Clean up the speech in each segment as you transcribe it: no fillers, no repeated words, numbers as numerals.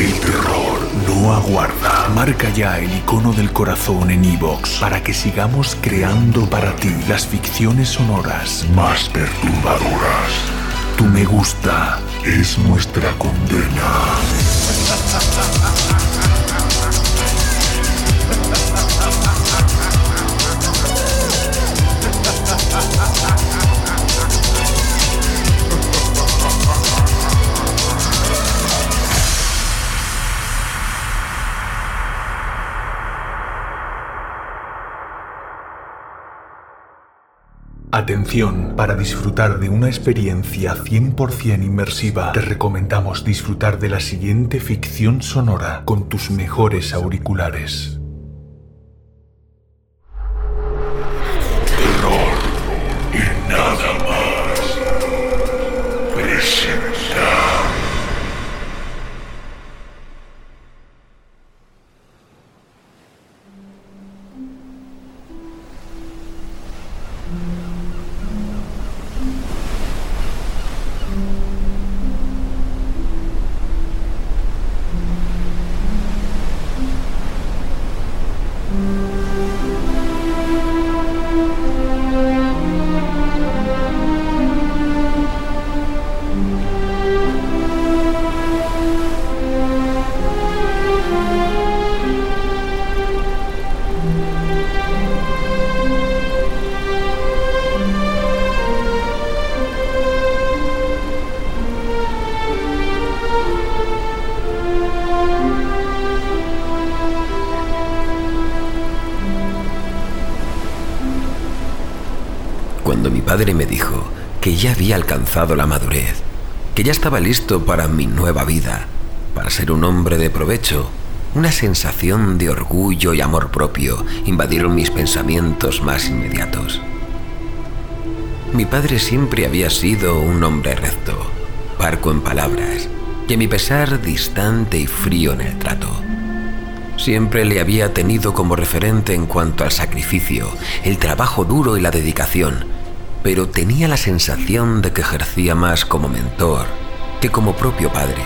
El terror no aguarda. Marca ya el icono del corazón en iVoox para que sigamos creando para ti las ficciones sonoras más perturbadoras. Tu me gusta es nuestra condena. Atención, para disfrutar de una experiencia 100% inmersiva, te recomendamos disfrutar de la siguiente ficción sonora con tus mejores auriculares. Terror y nada más. Presenta. Cuando mi padre me dijo que ya había alcanzado la madurez, que ya estaba listo para mi nueva vida, para ser un hombre de provecho, una sensación de orgullo y amor propio invadieron mis pensamientos más inmediatos. Mi padre siempre había sido un hombre recto, parco en palabras, y a mi pesar distante y frío en el trato. Siempre le había tenido como referente en cuanto al sacrificio, el trabajo duro y la dedicación, pero tenía la sensación de que ejercía más como mentor que como propio padre.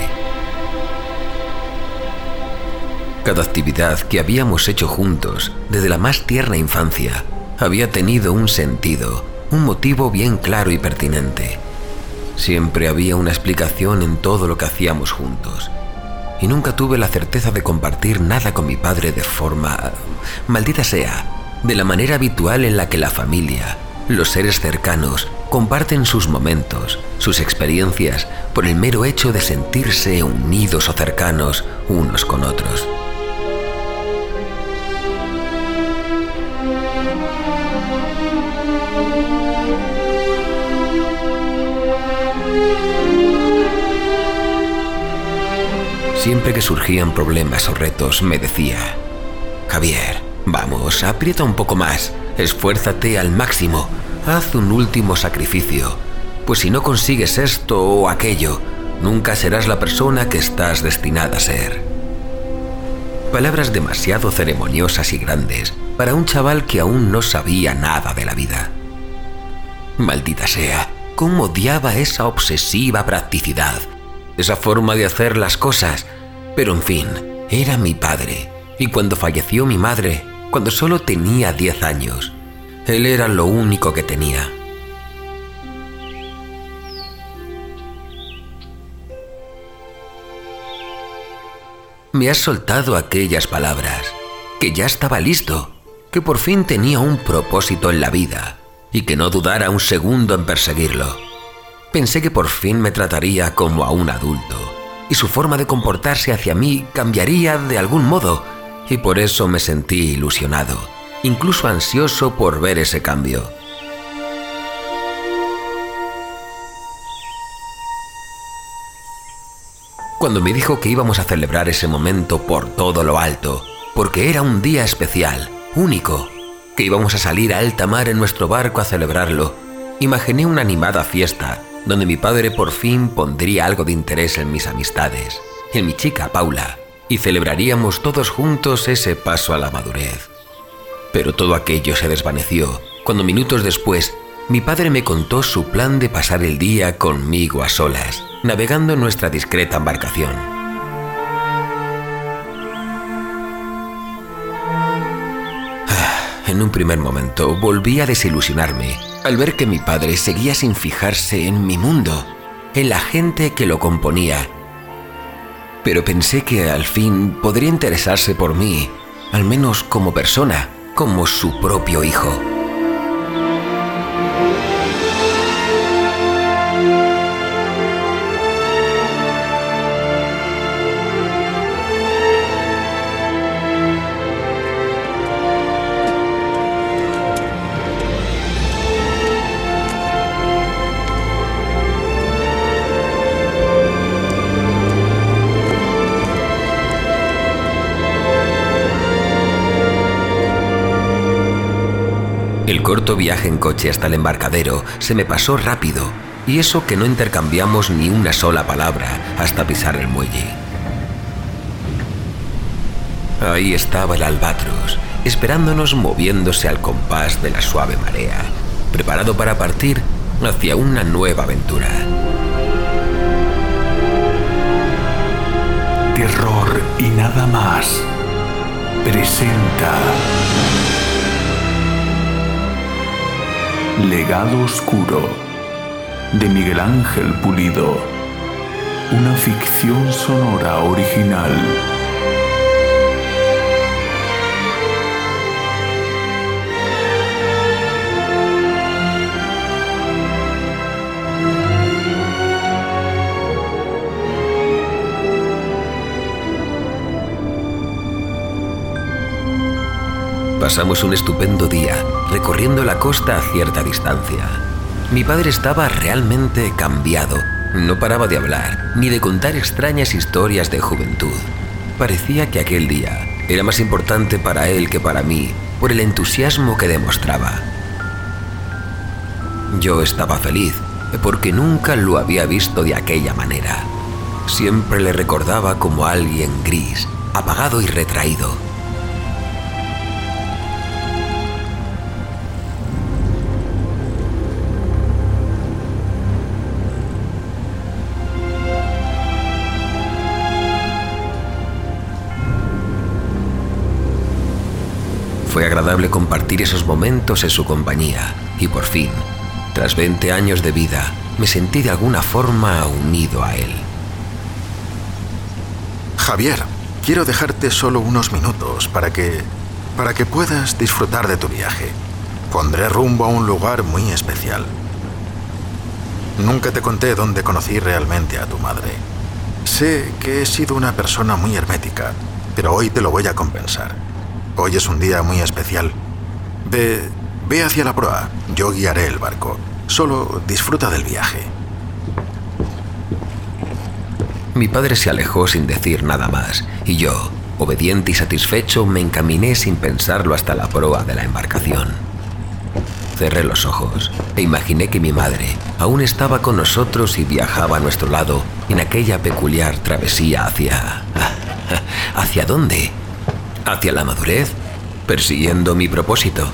Cada actividad que habíamos hecho juntos, desde la más tierna infancia, había tenido un sentido, un motivo bien claro y pertinente. Siempre había una explicación en todo lo que hacíamos juntos. Y nunca tuve la certeza de compartir nada con mi padre de forma, maldita sea, de la manera habitual en la que la familia, los seres cercanos, comparten sus momentos, sus experiencias, por el mero hecho de sentirse unidos o cercanos unos con otros. Siempre que surgían problemas o retos, me decía: Javier, vamos, aprieta un poco más, esfuérzate al máximo, haz un último sacrificio, pues si no consigues esto o aquello, nunca serás la persona que estás destinada a ser. Palabras demasiado ceremoniosas y grandes para un chaval que aún no sabía nada de la vida. Maldita sea, cómo odiaba esa obsesiva practicidad, esa forma de hacer las cosas. Pero en fin, era mi padre, y cuando falleció mi madre, cuando solo tenía 10 años, él era lo único que tenía. Me has soltado aquellas palabras, que ya estaba listo, que por fin tenía un propósito en la vida, y que no dudara un segundo en perseguirlo. Pensé que por fin me trataría como a un adulto, y su forma de comportarse hacia mí cambiaría de algún modo, y por eso me sentí ilusionado, incluso ansioso por ver ese cambio. Cuando me dijo que íbamos a celebrar ese momento por todo lo alto, porque era un día especial, único, que íbamos a salir a alta mar en nuestro barco a celebrarlo, imaginé una animada fiesta, donde mi padre por fin pondría algo de interés en mis amistades, en mi chica Paula, y celebraríamos todos juntos ese paso a la madurez. Pero todo aquello se desvaneció cuando minutos después mi padre me contó su plan de pasar el día conmigo a solas, navegando en nuestra discreta embarcación. En un primer momento volví a desilusionarme al ver que mi padre seguía sin fijarse en mi mundo, en la gente que lo componía. Pero pensé que al fin podría interesarse por mí, al menos como persona, como su propio hijo. El corto viaje en coche hasta el embarcadero se me pasó rápido, y eso que no intercambiamos ni una sola palabra hasta pisar el muelle. Ahí estaba el Albatros, esperándonos moviéndose al compás de la suave marea, preparado para partir hacia una nueva aventura. Terror y nada más presenta Legado Oscuro, de Miguel Ángel Pulido, una ficción sonora original. Pasamos un estupendo día recorriendo la costa a cierta distancia. Mi padre estaba realmente cambiado. No paraba de hablar ni de contar extrañas historias de juventud. Parecía que aquel día era más importante para él que para mí por el entusiasmo que demostraba. Yo estaba feliz porque nunca lo había visto de aquella manera. Siempre le recordaba como alguien gris, apagado y retraído. Fue agradable compartir esos momentos en su compañía y por fin, tras 20 años de vida, me sentí de alguna forma unido a él. Javier, quiero dejarte solo unos minutos para que puedas disfrutar de tu viaje. Pondré rumbo a un lugar muy especial. Nunca te conté dónde conocí realmente a tu madre. Sé que he sido una persona muy hermética, pero hoy te lo voy a compensar. Hoy es un día muy especial. Ve hacia la proa. Yo guiaré el barco. Solo disfruta del viaje. Mi padre se alejó sin decir nada más, y yo, obediente y satisfecho, me encaminé sin pensarlo hasta la proa de la embarcación. Cerré los ojos e imaginé que mi madre aún estaba con nosotros y viajaba a nuestro lado en aquella peculiar travesía hacia... ¿Hacia dónde? ¿Hacia la madurez? ¿Persiguiendo mi propósito?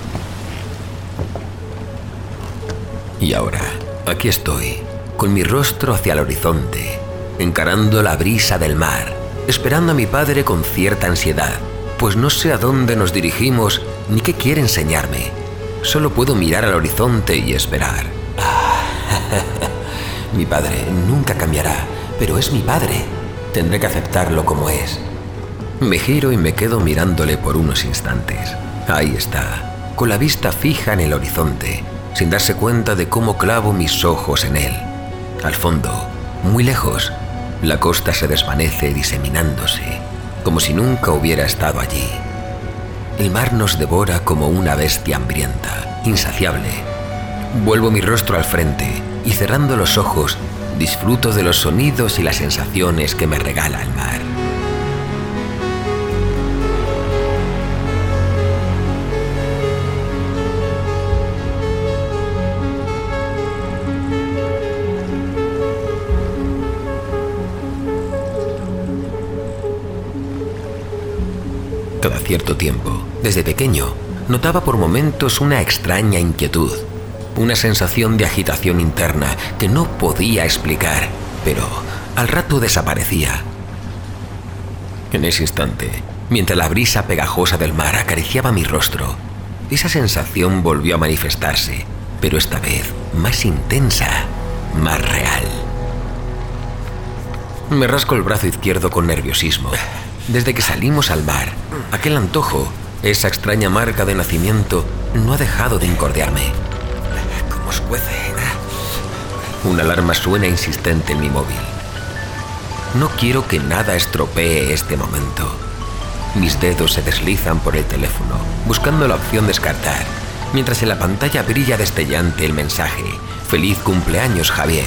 Y ahora, aquí estoy, con mi rostro hacia el horizonte, encarando la brisa del mar, esperando a mi padre con cierta ansiedad, pues no sé a dónde nos dirigimos ni qué quiere enseñarme. Solo puedo mirar al horizonte y esperar. Mi padre nunca cambiará, pero es mi padre. Tendré que aceptarlo como es. Me giro y me quedo mirándole por unos instantes. Ahí está, con la vista fija en el horizonte, sin darse cuenta de cómo clavo mis ojos en él. Al fondo, muy lejos, la costa se desvanece diseminándose, como si nunca hubiera estado allí. El mar nos devora como una bestia hambrienta, insaciable. Vuelvo mi rostro al frente y cerrando los ojos, disfruto de los sonidos y las sensaciones que me regala el mar. Cada cierto tiempo, desde pequeño, notaba por momentos una extraña inquietud, una sensación de agitación interna que no podía explicar, pero al rato desaparecía. En ese instante, mientras la brisa pegajosa del mar acariciaba mi rostro, esa sensación volvió a manifestarse, pero esta vez más intensa, más real. Me rasco el brazo izquierdo con nerviosismo. Desde que salimos al mar, aquel antojo, esa extraña marca de nacimiento, no ha dejado de incordiarme. ¿Cómo os cuece? Una alarma suena insistente en mi móvil. No quiero que nada estropee este momento. Mis dedos se deslizan por el teléfono, buscando la opción descartar, mientras en la pantalla brilla destellante el mensaje: «Feliz cumpleaños, Javier».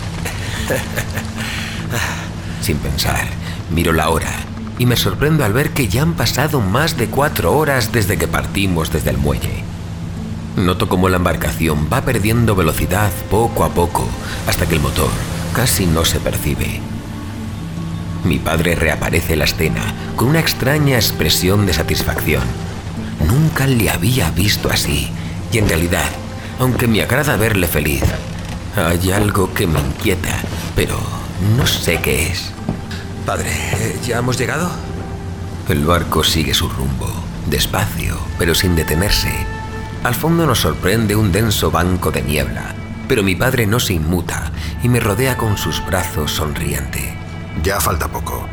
Sin pensar, miro la hora y me sorprendo al ver que ya han pasado más de 4 horas desde que partimos desde el muelle. Noto cómo la embarcación va perdiendo velocidad poco a poco, hasta que el motor casi no se percibe. Mi padre reaparece en la escena con una extraña expresión de satisfacción. Nunca le había visto así, y en realidad, aunque me agrada verle feliz, hay algo que me inquieta, pero no sé qué es. Padre, ¿ya hemos llegado? El barco sigue su rumbo, despacio, pero sin detenerse. Al fondo nos sorprende un denso banco de niebla, pero mi padre no se inmuta y me rodea con sus brazos sonriente. Ya falta poco.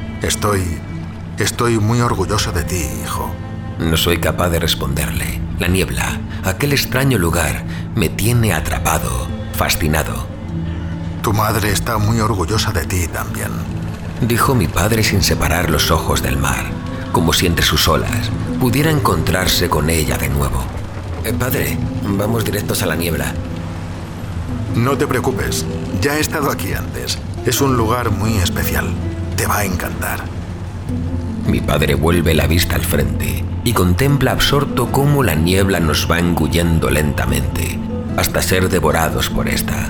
Estoy muy orgulloso de ti, hijo. No soy capaz de responderle. La niebla, aquel extraño lugar, me tiene atrapado, fascinado. Tu madre está muy orgullosa de ti también, dijo mi padre sin separar los ojos del mar, como si entre sus olas pudiera encontrarse con ella de nuevo. Padre, vamos directos a la niebla. No te preocupes, ya he estado aquí antes. Es un lugar muy especial. Te va a encantar. Mi padre vuelve la vista al frente y contempla absorto cómo la niebla nos va engullendo lentamente, hasta ser devorados por esta.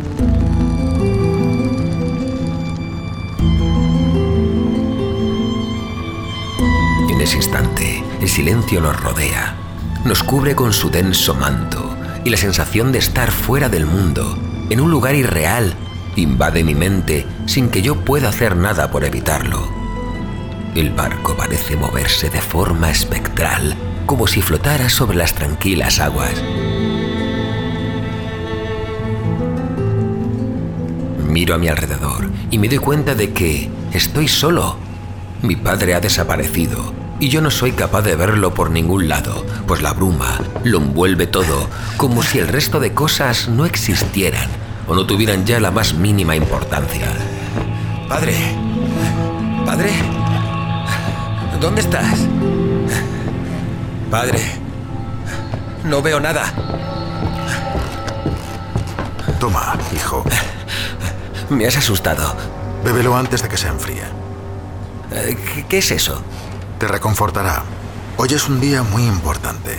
En ese instante, el silencio nos rodea, nos cubre con su denso manto y la sensación de estar fuera del mundo, en un lugar irreal, invade mi mente sin que yo pueda hacer nada por evitarlo. El barco parece moverse de forma espectral, como si flotara sobre las tranquilas aguas. Miro a mi alrededor y me doy cuenta de que estoy solo. Mi padre ha desaparecido y yo no soy capaz de verlo por ningún lado, pues la bruma lo envuelve todo, como si el resto de cosas no existieran o no tuvieran ya la más mínima importancia. Padre, padre, ¿dónde estás? Padre, no veo nada. Toma, hijo. Me has asustado. Bébelo antes de que se enfríe. ¿Qué es eso? Te reconfortará. Hoy es un día muy importante.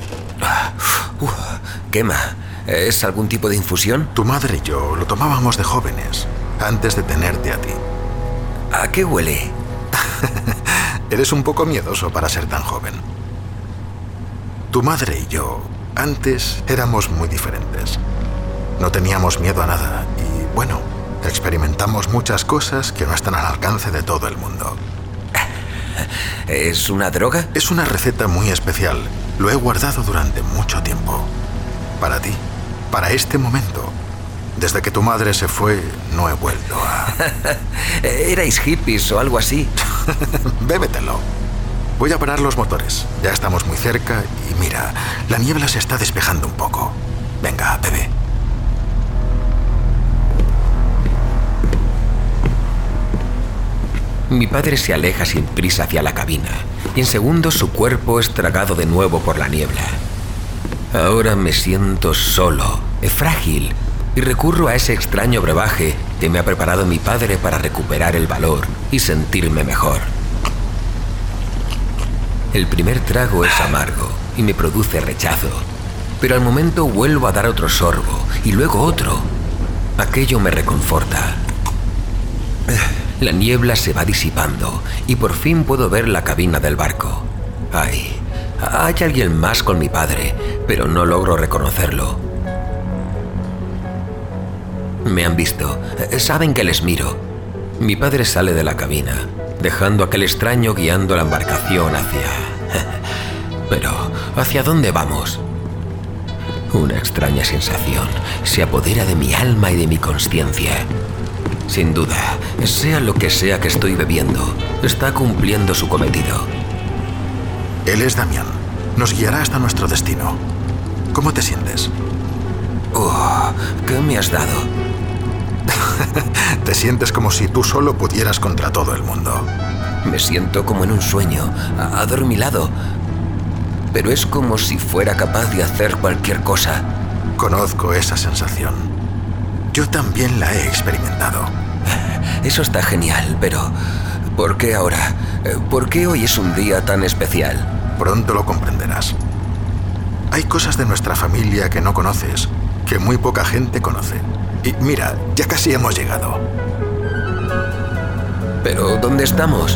Quema. ¿Es algún tipo de infusión? Tu madre y yo lo tomábamos de jóvenes, antes de tenerte a ti. ¿A qué huele? Eres un poco miedoso para ser tan joven. Tu madre y yo, antes éramos muy diferentes. No teníamos miedo a nada y, bueno, experimentamos muchas cosas que no están al alcance de todo el mundo. ¿Es una droga? Es una receta muy especial. Lo he guardado durante mucho tiempo. Para ti, para este momento. Desde que tu madre se fue, no he vuelto a... ¿Erais hippies o algo así? Bébetelo. Voy a parar los motores. Ya estamos muy cerca y mira, la niebla se está despejando un poco. Venga, bebe. Mi padre se aleja sin prisa hacia la cabina y en segundos su cuerpo es tragado de nuevo por la niebla. Ahora me siento solo, frágil, y recurro a ese extraño brebaje que me ha preparado mi padre para recuperar el valor y sentirme mejor. El primer trago es amargo y me produce rechazo, pero al momento vuelvo a dar otro sorbo y luego otro. Aquello me reconforta. La niebla se va disipando y por fin puedo ver la cabina del barco. Hay alguien más con mi padre, pero no logro reconocerlo. Me han visto, saben que les miro. Mi padre sale de la cabina, dejando a aquel extraño guiando la embarcación hacia... Pero, ¿hacia dónde vamos? Una extraña sensación se apodera de mi alma y de mi consciencia. Sin duda, sea lo que sea que estoy bebiendo, está cumpliendo su cometido. Él es Damián. Nos guiará hasta nuestro destino. ¿Cómo te sientes? ¿Qué me has dado? Te sientes como si tú solo pudieras contra todo el mundo. Me siento como en un sueño, adormilado. Pero es como si fuera capaz de hacer cualquier cosa. Conozco esa sensación. Yo también la he experimentado. Eso está genial, pero ¿por qué ahora? ¿Por qué hoy es un día tan especial? Pronto lo comprenderás. Hay cosas de nuestra familia que no conoces, que muy poca gente conoce. Y mira, ya casi hemos llegado. ¿Pero dónde estamos?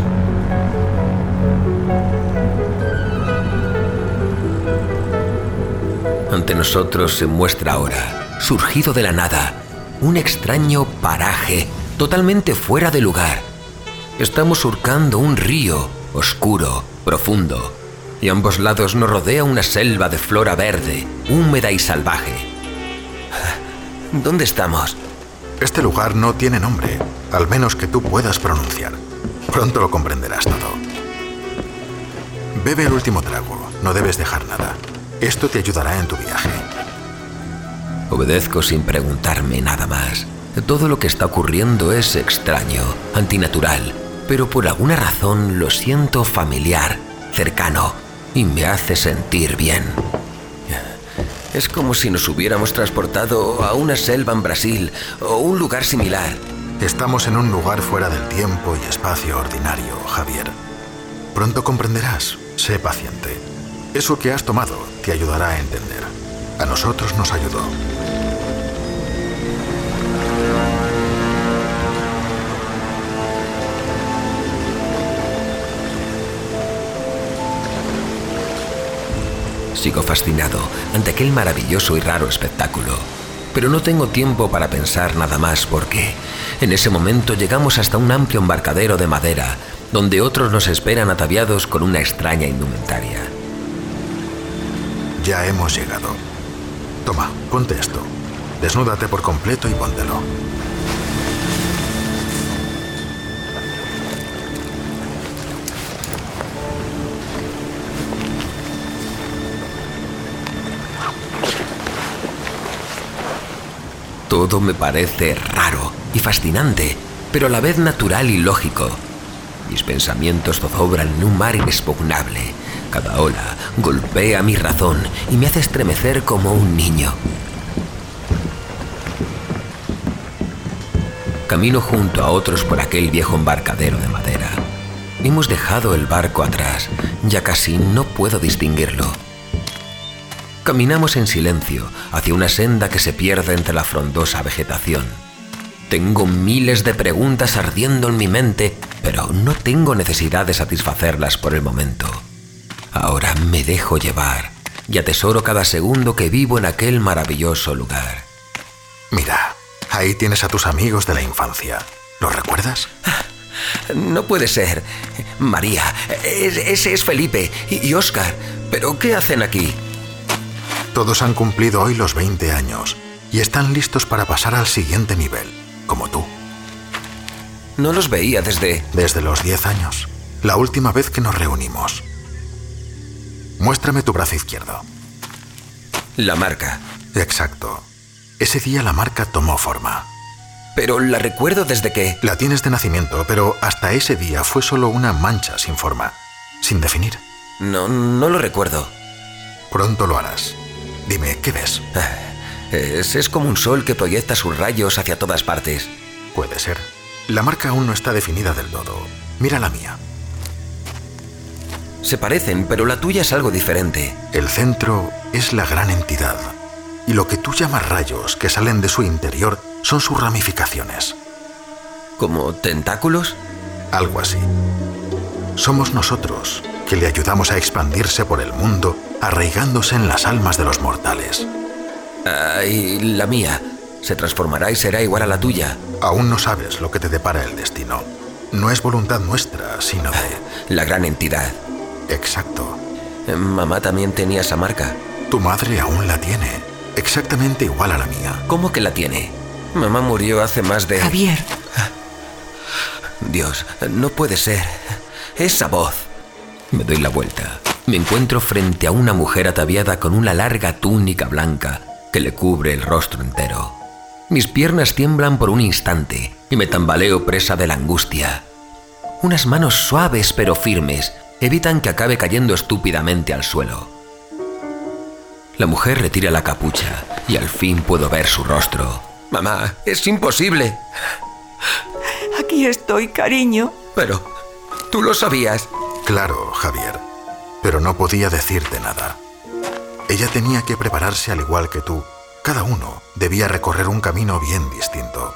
Ante nosotros se muestra ahora, surgido de la nada, un extraño paraje totalmente fuera de lugar. Estamos surcando un río oscuro, profundo, y a ambos lados nos rodea una selva de flora verde, húmeda y salvaje. ¿Dónde estamos? Este lugar no tiene nombre, al menos que tú puedas pronunciar. Pronto lo comprenderás todo. Bebe el último trago, no debes dejar nada. Esto te ayudará en tu viaje. Obedezco sin preguntarme nada más. Todo lo que está ocurriendo es extraño, antinatural, pero por alguna razón lo siento familiar, cercano, y me hace sentir bien. Es como si nos hubiéramos transportado a una selva en Brasil o un lugar similar. Estamos en un lugar fuera del tiempo y espacio ordinario, Javier. Pronto comprenderás. Sé paciente. Eso que has tomado te ayudará a entender. A nosotros nos ayudó. Sigo fascinado ante aquel maravilloso y raro espectáculo. Pero no tengo tiempo para pensar nada más porque en ese momento llegamos hasta un amplio embarcadero de madera donde otros nos esperan ataviados con una extraña indumentaria. Ya hemos llegado. Toma, ponte esto. Desnúdate por completo y póntelo. Todo me parece raro y fascinante, pero a la vez natural y lógico. Mis pensamientos zozobran en un mar inexpugnable. Cada ola golpea mi razón y me hace estremecer como un niño. Camino junto a otros por aquel viejo embarcadero de madera. Hemos dejado el barco atrás, ya casi no puedo distinguirlo. Caminamos en silencio hacia una senda que se pierde entre la frondosa vegetación. Tengo miles de preguntas ardiendo en mi mente, pero no tengo necesidad de satisfacerlas por el momento. Ahora me dejo llevar y atesoro cada segundo que vivo en aquel maravilloso lugar. Mira, ahí tienes a tus amigos de la infancia. ¿Los recuerdas? No puede ser. María, ese es Felipe y Óscar. ¿Pero qué hacen aquí? Todos han cumplido hoy los 20 años y están listos para pasar al siguiente nivel, como tú. No los veía desde... Desde los 10 años, la última vez que nos reunimos. Muéstrame tu brazo izquierdo. La marca. Exacto. Ese día la marca tomó forma. Pero la recuerdo desde que... La tienes de nacimiento, pero hasta ese día fue solo una mancha sin forma, sin definir. No lo recuerdo. Pronto lo harás. Dime, ¿qué ves? Es como un sol que proyecta sus rayos hacia todas partes. Puede ser. La marca aún no está definida del todo. Mira la mía. Se parecen, pero la tuya es algo diferente. El centro es la gran entidad. Y lo que tú llamas rayos que salen de su interior son sus ramificaciones. ¿Como tentáculos? Algo así. Somos nosotros que le ayudamos a expandirse por el mundo, arraigándose en las almas de los mortales. Y la mía se transformará y será igual a la tuya. Aún no sabes lo que te depara el destino. No es voluntad nuestra, sino de... La gran entidad. Exacto. Mamá también tenía esa marca. Tu madre aún la tiene, exactamente igual a la mía. ¿Cómo que la tiene? Mamá murió hace más de... Javier. Dios, no puede ser. Esa voz. Me doy la vuelta. Me encuentro frente a una mujer ataviada con una larga túnica blanca que le cubre el rostro entero. Mis piernas tiemblan por un instante y me tambaleo presa de la angustia. Unas manos suaves pero firmes evitan que acabe cayendo estúpidamente al suelo. La mujer retira la capucha y al fin puedo ver su rostro. Mamá, es imposible. Aquí estoy, cariño. Pero, ¿tú lo sabías? Claro, Javier, pero no podía decirte nada. Ella tenía que prepararse al igual que tú. Cada uno debía recorrer un camino bien distinto.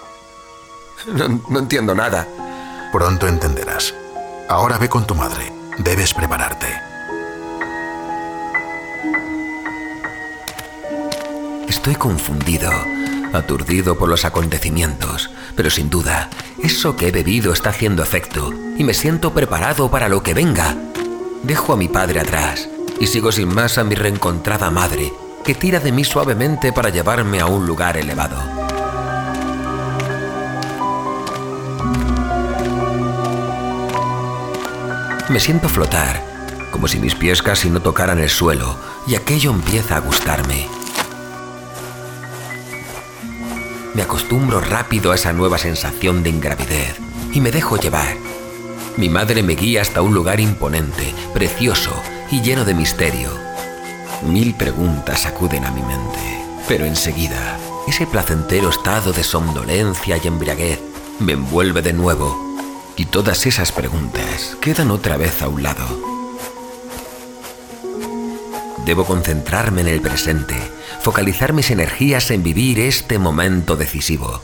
No entiendo nada. Pronto entenderás. Ahora ve con tu madre. Debes prepararte. Estoy confundido, aturdido por los acontecimientos, pero sin duda, eso que he bebido está haciendo efecto y me siento preparado para lo que venga. Dejo a mi padre atrás y sigo sin más a mi reencontrada madre, que tira de mí suavemente para llevarme a un lugar elevado. Me siento flotar, como si mis pies casi no tocaran el suelo, y aquello empieza a gustarme. Me acostumbro rápido a esa nueva sensación de ingravidez y me dejo llevar. Mi madre me guía hasta un lugar imponente, precioso y lleno de misterio. 1000 preguntas acuden a mi mente, pero enseguida ese placentero estado de somnolencia y embriaguez me envuelve de nuevo y todas esas preguntas quedan otra vez a un lado. Debo concentrarme en el presente, focalizar mis energías en vivir este momento decisivo.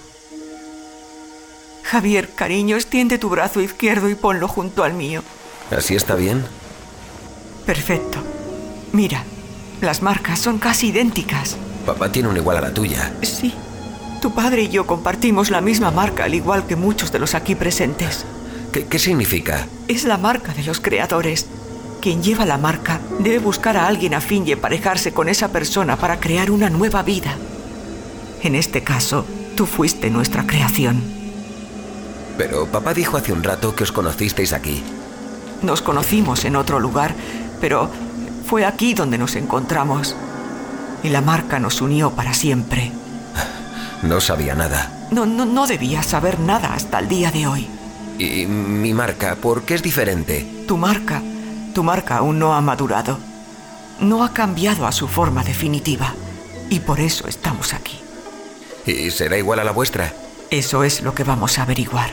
Javier, cariño, extiende tu brazo izquierdo y ponlo junto al mío. ¿Así está bien? Perfecto. Mira, las marcas son casi idénticas. Papá tiene una igual a la tuya. Sí. Tu padre y yo compartimos la misma marca, al igual que muchos de los aquí presentes. ¿Qué significa? Es la marca de los creadores. Quien lleva la marca debe buscar a alguien afín y emparejarse con esa persona para crear una nueva vida. En este caso, tú fuiste nuestra creación. Pero papá dijo hace un rato que os conocisteis aquí. Nos conocimos en otro lugar, pero fue aquí donde nos encontramos. Y la marca nos unió para siempre. No sabía nada. No debías saber nada hasta el día de hoy. ¿Y mi marca, por qué es diferente? Tu marca aún no ha madurado. No ha cambiado a su forma definitiva. Y por eso estamos aquí. ¿Y será igual a la vuestra? Eso es lo que vamos a averiguar.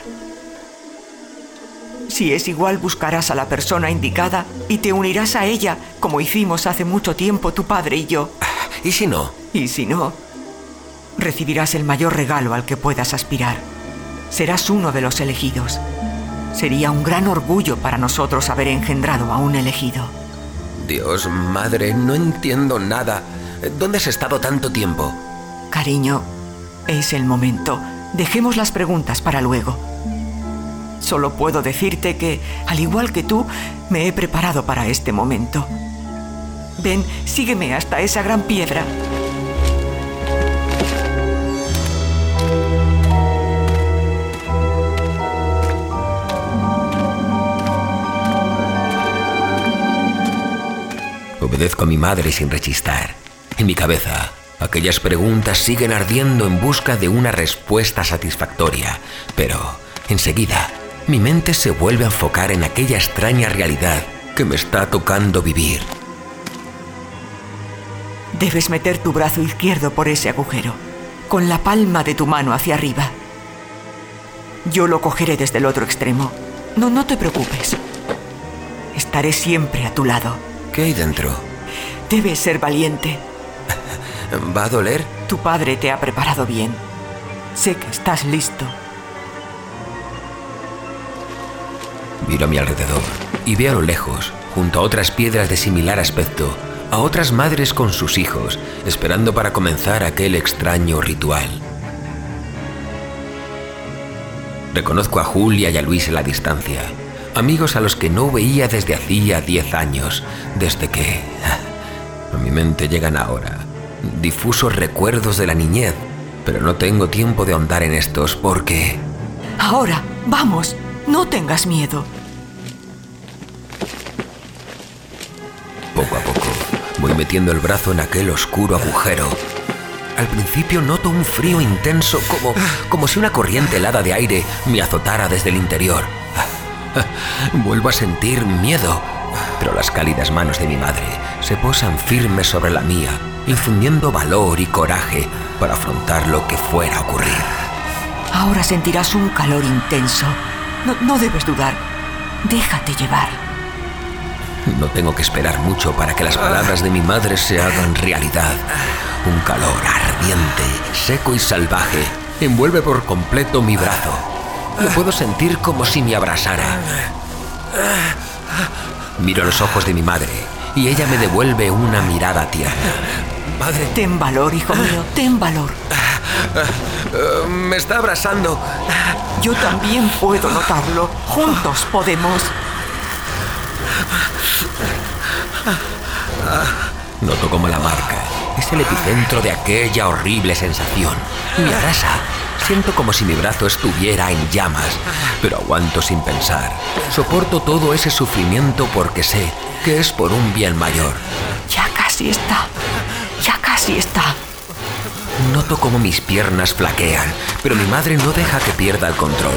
Si es igual, buscarás a la persona indicada y te unirás a ella, como hicimos hace mucho tiempo tu padre y yo. ¿Y si no? Y si no, recibirás el mayor regalo al que puedas aspirar. Serás uno de los elegidos. Sería un gran orgullo para nosotros haber engendrado a un elegido. Dios, madre, no entiendo nada. ¿Dónde has estado tanto tiempo? Cariño, es el momento. Dejemos las preguntas para luego. Solo puedo decirte que, al igual que tú, me he preparado para este momento. Ven, sígueme hasta esa gran piedra. Obedezco a mi madre sin rechistar. En mi cabeza, aquellas preguntas siguen ardiendo en busca de una respuesta satisfactoria, pero enseguida mi mente se vuelve a enfocar en aquella extraña realidad que me está tocando vivir. Debes meter tu brazo izquierdo por ese agujero, con la palma de tu mano hacia arriba. Yo lo cogeré desde el otro extremo. No te preocupes. Estaré siempre a tu lado. ¿Qué hay dentro? Debes ser valiente. ¿Va a doler? Tu padre te ha preparado bien. Sé que estás listo. Miro a mi alrededor y veo a lo lejos, junto a otras piedras de similar aspecto, a otras madres con sus hijos, esperando para comenzar aquel extraño ritual. Reconozco a Julia y a Luis en la distancia. Amigos a los que no veía desde hacía 10 años, desde que... A mi mente llegan ahora difusos recuerdos de la niñez, pero no tengo tiempo de ahondar en estos porque... Ahora, vamos, no tengas miedo. Poco a poco voy metiendo el brazo en aquel oscuro agujero. Al principio noto un frío intenso como si una corriente helada de aire me azotara desde el interior. Vuelvo a sentir miedo, pero las cálidas manos de mi madre se posan firmes sobre la mía, infundiendo valor y coraje para afrontar lo que fuera a ocurrir. Ahora sentirás un calor intenso. No debes dudar. Déjate llevar. No tengo que esperar mucho para que las palabras de mi madre se hagan realidad. Un calor ardiente, seco y salvaje envuelve por completo mi brazo. Lo puedo sentir como si me abrasara. Miro los ojos de mi madre y ella me devuelve una mirada tierna. Madre. Ten valor, hijo mío, ten valor. Me está abrazando. Yo también puedo notarlo. Juntos podemos. Noto como la marca es el epicentro de aquella horrible sensación. Me abrasa. Siento como si mi brazo estuviera en llamas, pero aguanto sin pensar. Soporto todo ese sufrimiento porque sé que es por un bien mayor. Ya casi está. Ya casi está. Noto como mis piernas flaquean, pero mi madre no deja que pierda el control.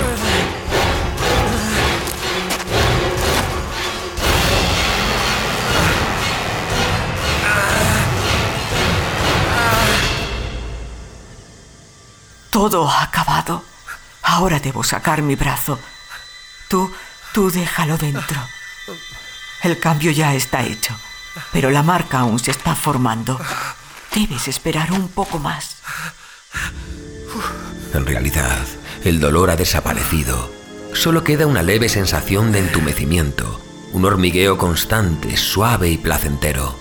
Todo ha acabado. Ahora debo sacar mi brazo. Tú déjalo dentro. El cambio ya está hecho, pero la marca aún se está formando. Debes esperar un poco más. En realidad, el dolor ha desaparecido. Solo queda una leve sensación de entumecimiento, un hormigueo constante, suave y placentero.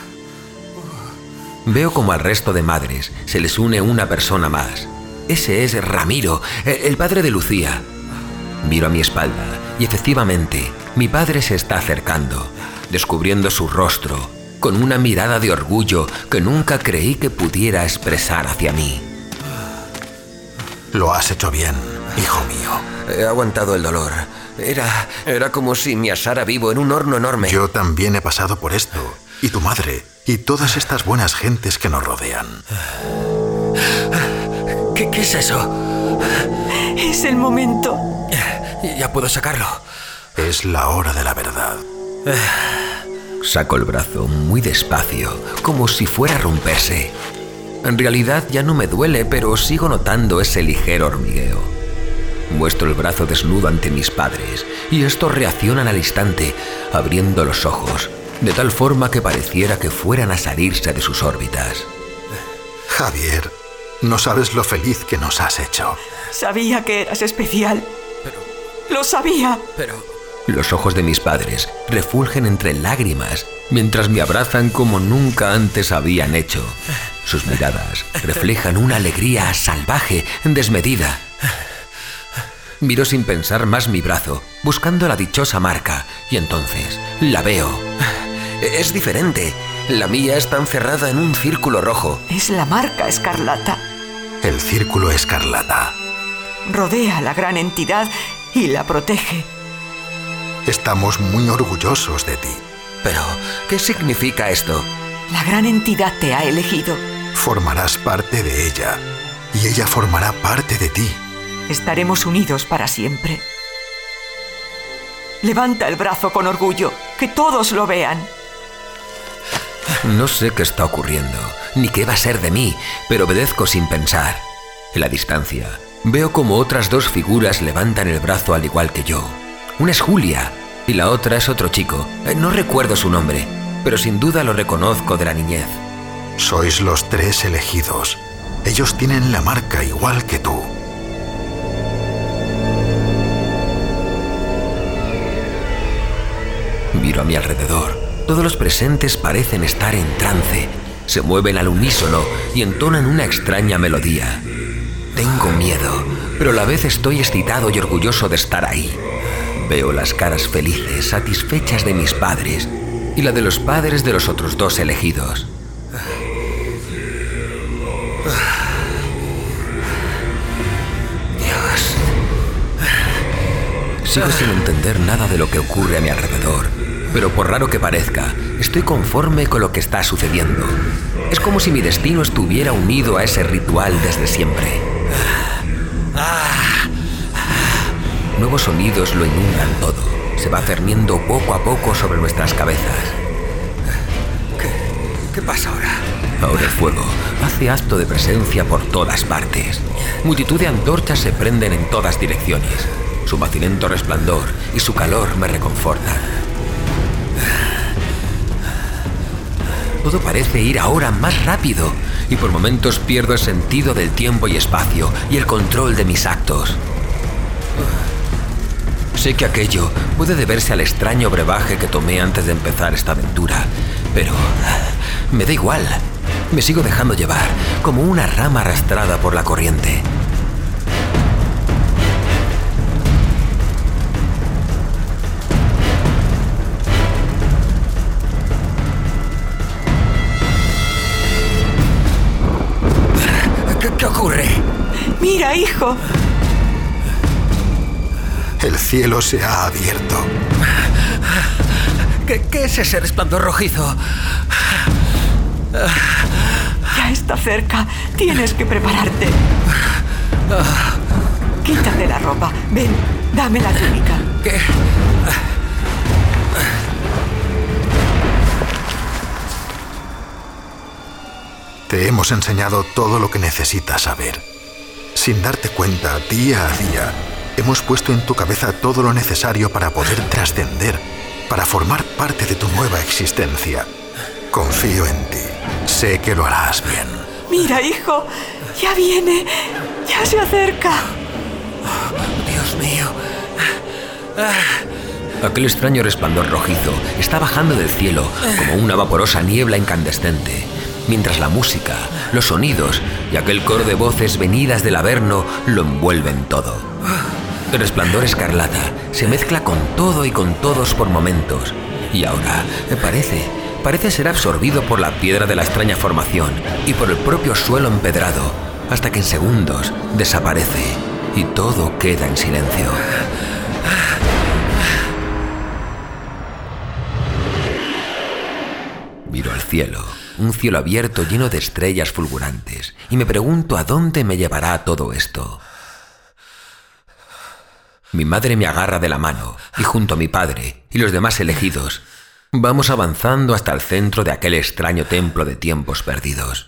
Veo como al resto de madres se les une una persona más. Ese es Ramiro, el padre de Lucía. Miro a mi espalda y efectivamente, mi padre se está acercando, descubriendo su rostro, con una mirada de orgullo que nunca creí que pudiera expresar hacia mí. Lo has hecho bien, hijo mío. He aguantado el dolor. Era como si me asara vivo en un horno enorme. Yo también he pasado por esto. Y tu madre, y todas estas buenas gentes que nos rodean. ¿Qué es eso? Es el momento. Ya puedo sacarlo. Es la hora de la verdad. Saco el brazo muy despacio, como si fuera a romperse. En realidad ya no me duele, pero sigo notando ese ligero hormigueo. Muestro el brazo desnudo ante mis padres, y estos reaccionan al instante, abriendo los ojos, de tal forma que pareciera que fueran a salirse de sus órbitas. Javier, no sabes lo feliz que nos has hecho. Sabía que eras especial. Lo sabía. Los ojos de mis padres refulgen entre lágrimas mientras me abrazan como nunca antes habían hecho. Sus miradas reflejan una alegría salvaje, desmedida. Miro sin pensar más mi brazo, buscando la dichosa marca, y entonces la veo. Es diferente. La mía está encerrada en un círculo rojo. Es la marca escarlata. El círculo escarlata. Rodea a la gran entidad y la protege. Estamos muy orgullosos de ti. Pero, ¿qué significa esto? La gran entidad te ha elegido. Formarás parte de ella, y ella formará parte de ti. Estaremos unidos para siempre. Levanta el brazo con orgullo, que todos lo vean. No sé qué está ocurriendo, ni qué va a ser de mí, pero obedezco sin pensar. En la distancia, veo como otras dos figuras levantan el brazo al igual que yo. Una es Julia, y la otra es otro chico. No recuerdo su nombre, pero sin duda lo reconozco de la niñez. Sois los tres elegidos. Ellos tienen la marca igual que tú. Miro a mi alrededor. Todos los presentes parecen estar en trance. Se mueven al unísono y entonan una extraña melodía. Tengo miedo, pero a la vez estoy excitado y orgulloso de estar ahí. Veo las caras felices, satisfechas de mis padres y la de los padres de los otros 2 elegidos. Dios. Sigo sin entender nada de lo que ocurre a mi alrededor, pero por raro que parezca, estoy conforme con lo que está sucediendo. Es como si mi destino estuviera unido a ese ritual desde siempre. Nuevos sonidos lo inundan todo. Se va cerniendo poco a poco sobre nuestras cabezas. ¿Qué pasa ahora? Ahora el fuego hace acto de presencia por todas partes. Multitud de antorchas se prenden en todas direcciones. Su macilento resplandor y su calor me reconfortan. Todo parece ir ahora más rápido y por momentos pierdo el sentido del tiempo y espacio y el control de mis actos. Sé que aquello puede deberse al extraño brebaje que tomé antes de empezar esta aventura, pero me da igual. Me sigo dejando llevar como una rama arrastrada por la corriente. ¿Qué ocurre? Mira, hijo. El cielo se ha abierto. ¿Qué es ese resplandor rojizo? Ya está cerca. Tienes que prepararte. Quítate la ropa. Ven, dame la túnica. ¿Qué? Te hemos enseñado todo lo que necesitas saber. Sin darte cuenta, día a día, hemos puesto en tu cabeza todo lo necesario para poder trascender, para formar parte de tu nueva existencia. Confío en ti. Sé que lo harás bien. Mira, hijo, ya viene, ya se acerca. Dios mío. Aquel extraño resplandor rojizo está bajando del cielo como una vaporosa niebla incandescente, mientras la música, los sonidos y aquel coro de voces venidas del Averno lo envuelven todo. El resplandor escarlata se mezcla con todo y con todos por momentos, y ahora parece ser absorbido por la piedra de la extraña formación y por el propio suelo empedrado, hasta que en segundos desaparece y todo queda en silencio. Miro al cielo, un cielo abierto lleno de estrellas fulgurantes, y me pregunto a dónde me llevará todo esto. Mi madre me agarra de la mano, y junto a mi padre y los demás elegidos, vamos avanzando hasta el centro de aquel extraño templo de tiempos perdidos.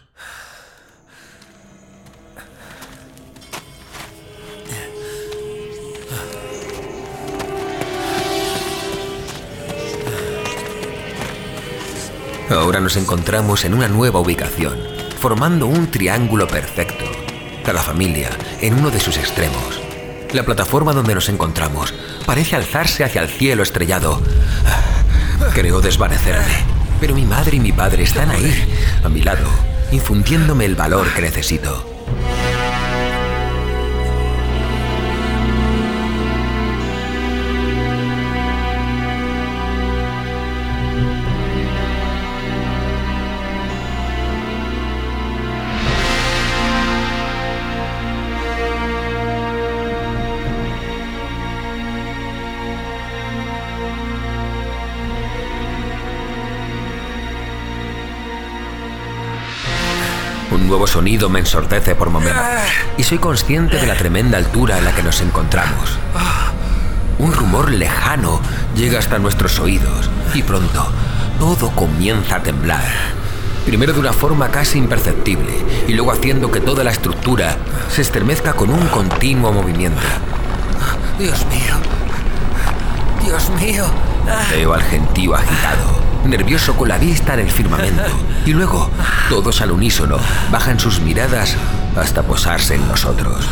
Ahora nos encontramos en una nueva ubicación, formando un triángulo perfecto, cada familia en uno de sus extremos. La plataforma donde nos encontramos parece alzarse hacia el cielo estrellado. Creo desvanecerme, pero mi madre y mi padre están ahí, a mi lado, infundiéndome el valor que necesito. Un nuevo sonido me ensordece por momentos y soy consciente de la tremenda altura en la que nos encontramos. Un rumor lejano llega hasta nuestros oídos y pronto todo comienza a temblar. Primero de una forma casi imperceptible y luego haciendo que toda la estructura se estremezca con un continuo movimiento. Dios mío. Dios mío. Veo al gentío agitado, nervioso con la vista en el firmamento, y luego todos al unísono bajan sus miradas hasta posarse en nosotros.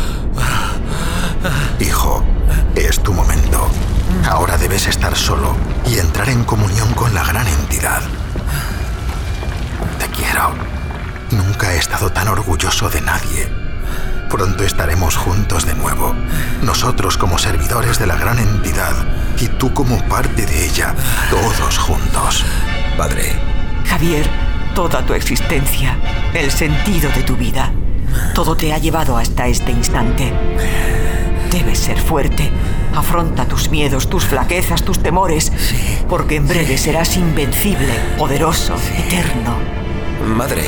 Hijo, es tu momento. Ahora debes estar solo y entrar en comunión con la gran entidad. Te quiero. Nunca he estado tan orgulloso de nadie. Pronto estaremos juntos de nuevo, nosotros como servidores de la gran entidad, y tú como parte de ella, todos juntos. Padre. Javier, toda tu existencia, el sentido de tu vida, todo te ha llevado hasta este instante. Debes ser fuerte. Afronta tus miedos, tus flaquezas, tus temores, porque en breve serás invencible, poderoso, eterno. Madre.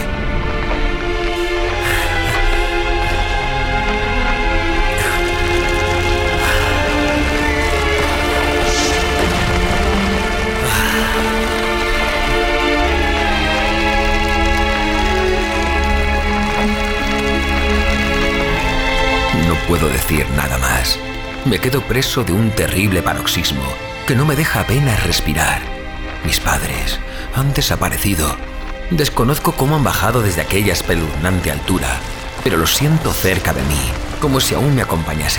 No puedo decir nada más. Me quedo preso de un terrible paroxismo que no me deja apenas respirar. Mis padres han desaparecido. Desconozco cómo han bajado desde aquella espeluznante altura, pero los siento cerca de mí, como si aún me acompañasen.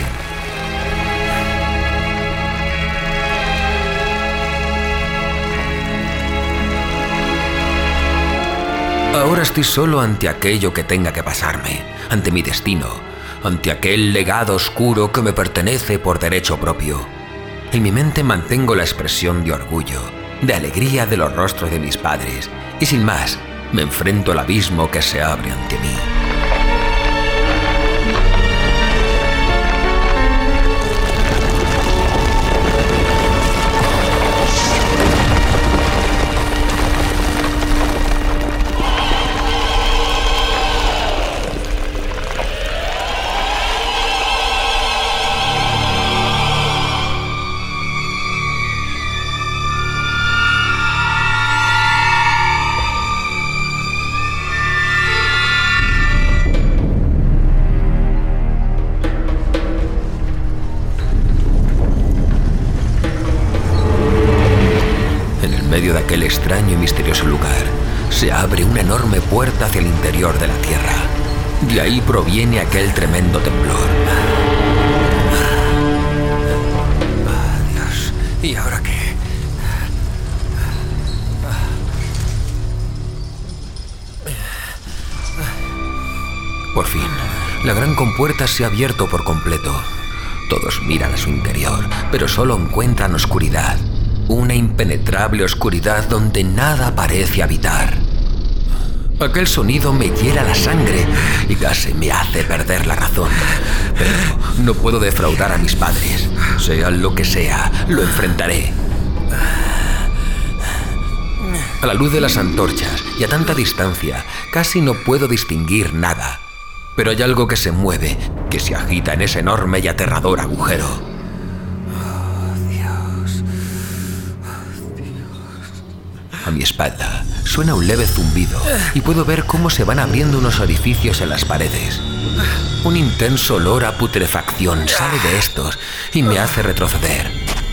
Ahora estoy solo ante aquello que tenga que pasarme, ante mi destino, ante aquel legado oscuro que me pertenece por derecho propio. En mi mente mantengo la expresión de orgullo, de alegría de los rostros de mis padres, y sin más, me enfrento al abismo que se abre ante mí. En medio de aquel extraño y misterioso lugar, se abre una enorme puerta hacia el interior de la tierra. De ahí proviene aquel tremendo temblor. Dios, ¿y ahora qué? Por fin, la gran compuerta se ha abierto por completo. Todos miran a su interior, pero solo encuentran oscuridad. Una impenetrable oscuridad donde nada parece habitar. Aquel sonido me hiela la sangre y casi me hace perder la razón. Pero no puedo defraudar a mis padres. Sea lo que sea, lo enfrentaré. A la luz de las antorchas y a tanta distancia, casi no puedo distinguir nada. Pero hay algo que se mueve, que se agita en ese enorme y aterrador agujero. A mi espalda suena un leve zumbido y puedo ver cómo se van abriendo unos orificios en las paredes. Un intenso olor a putrefacción sale de estos y me hace retroceder.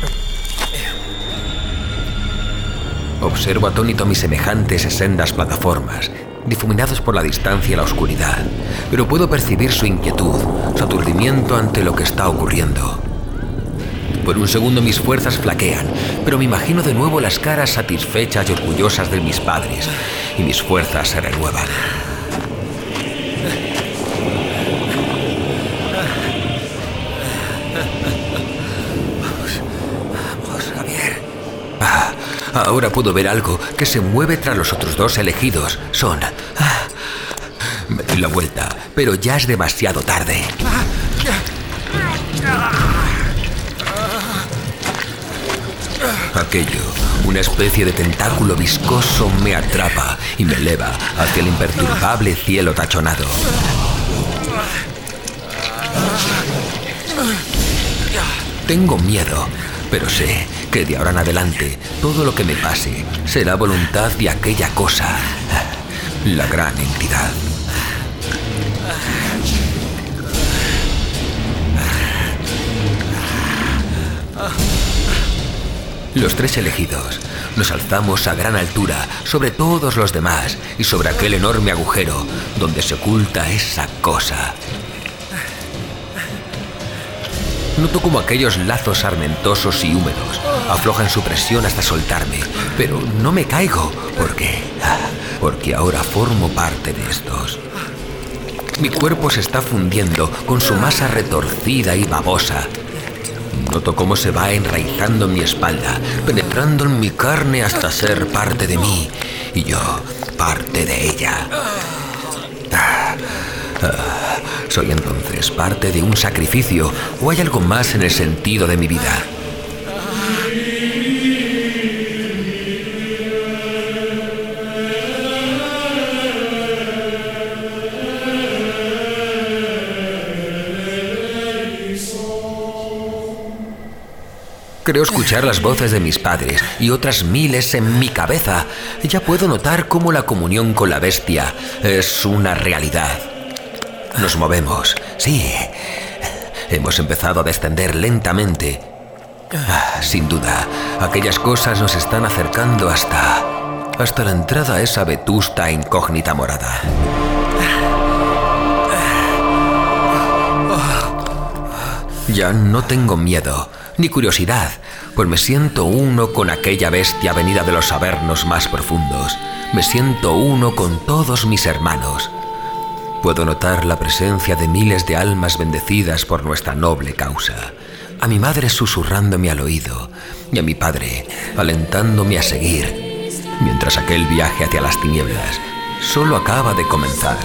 Observo atónito mis semejantes sendas plataformas, difuminados por la distancia y la oscuridad, pero puedo percibir su inquietud, su aturdimiento ante lo que está ocurriendo. Por un segundo mis fuerzas flaquean, pero me imagino de nuevo las caras satisfechas y orgullosas de mis padres, y mis fuerzas se renuevan. Vamos, Javier. Ahora puedo ver algo que se mueve tras los otros dos elegidos. Son... Me doy la vuelta, pero ya es demasiado tarde. Aquello, una especie de tentáculo viscoso, me atrapa y me eleva hacia el imperturbable cielo tachonado. Tengo miedo, pero sé que de ahora en adelante todo lo que me pase será voluntad de aquella cosa, la gran entidad. Los tres elegidos nos alzamos a gran altura sobre todos los demás y sobre aquel enorme agujero donde se oculta esa cosa. Noto como aquellos lazos sarmentosos y húmedos aflojan su presión hasta soltarme, pero no me caigo. ¿Por qué? Porque ahora formo parte de estos. Mi cuerpo se está fundiendo con su masa retorcida y babosa. Noto cómo se va enraizando en mi espalda, penetrando en mi carne hasta ser parte de mí y yo parte de ella. ¿Soy entonces parte de un sacrificio o hay algo más en el sentido de mi vida? Creo escuchar las voces de mis padres y otras miles en mi cabeza. Ya puedo notar cómo la comunión con la bestia es una realidad. Nos movemos, sí. Hemos empezado a descender lentamente. Sin duda, aquellas cosas nos están acercando hasta la entrada a esa vetusta incógnita morada. Ya no tengo miedo ni curiosidad, pues me siento uno con aquella bestia venida de los avernos más profundos. Me siento uno con todos mis hermanos. Puedo notar la presencia de miles de almas bendecidas por nuestra noble causa. A mi madre susurrándome al oído y a mi padre alentándome a seguir, mientras aquel viaje hacia las tinieblas solo acaba de comenzar.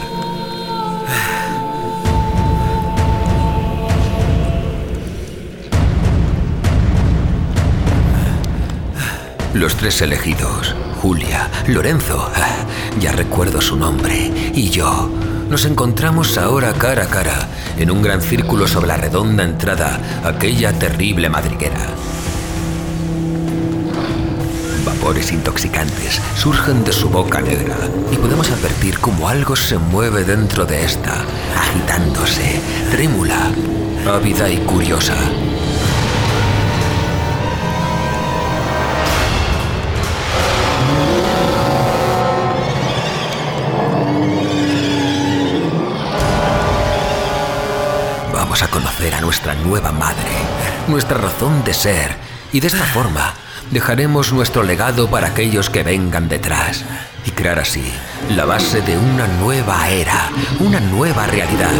Los tres elegidos, Julia, Lorenzo, ya recuerdo su nombre, y yo, nos encontramos ahora cara a cara en un gran círculo sobre la redonda entrada a aquella terrible madriguera. Vapores intoxicantes surgen de su boca negra y podemos advertir cómo algo se mueve dentro de esta, agitándose, trémula, ávida y curiosa. Vamos a conocer a nuestra nueva madre, nuestra razón de ser, y de esta forma dejaremos nuestro legado para aquellos que vengan detrás y crear así la base de una nueva era, una nueva realidad.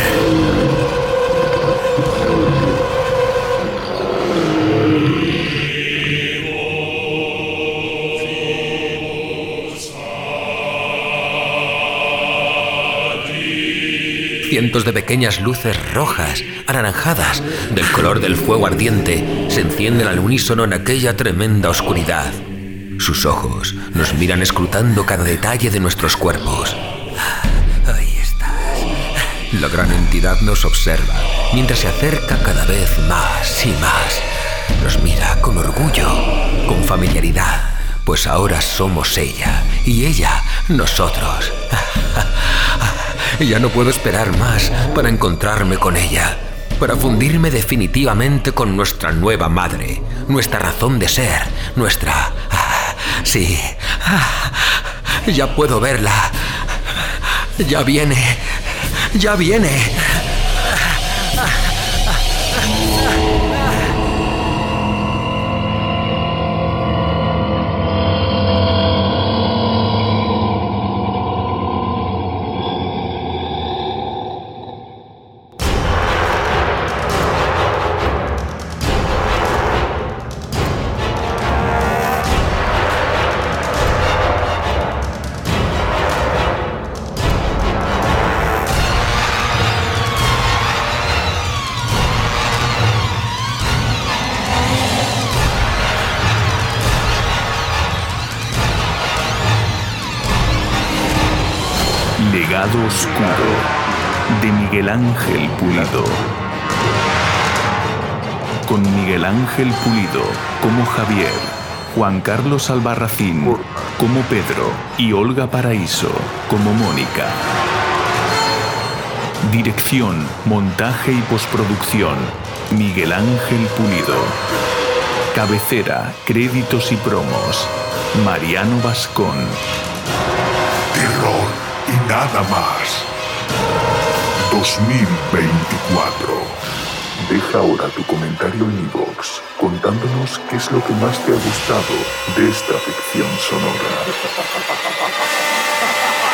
Cientos de pequeñas luces rojas, anaranjadas, del color del fuego ardiente, se encienden al unísono en aquella tremenda oscuridad. Sus ojos nos miran escrutando cada detalle de nuestros cuerpos. Ahí estás. La gran entidad nos observa, mientras se acerca cada vez más y más. Nos mira con orgullo, con familiaridad, pues ahora somos ella, y ella, nosotros. Ya no puedo esperar más para encontrarme con ella, para fundirme definitivamente con nuestra nueva madre, nuestra razón de ser, nuestra... Sí, ya puedo verla. Ya viene, ya viene. Legado Oscuro, de Miguel Ángel Pulido. Con Miguel Ángel Pulido como Javier, Juan Carlos Albarracín como Pedro y Olga Paraíso como Mónica. Dirección, montaje y postproducción, Miguel Ángel Pulido. Cabecera, créditos y promos, Mariano Bascón. Terror y nada más. 2024. Deja ahora tu comentario en iVoox contándonos qué es lo que más te ha gustado de esta ficción sonora.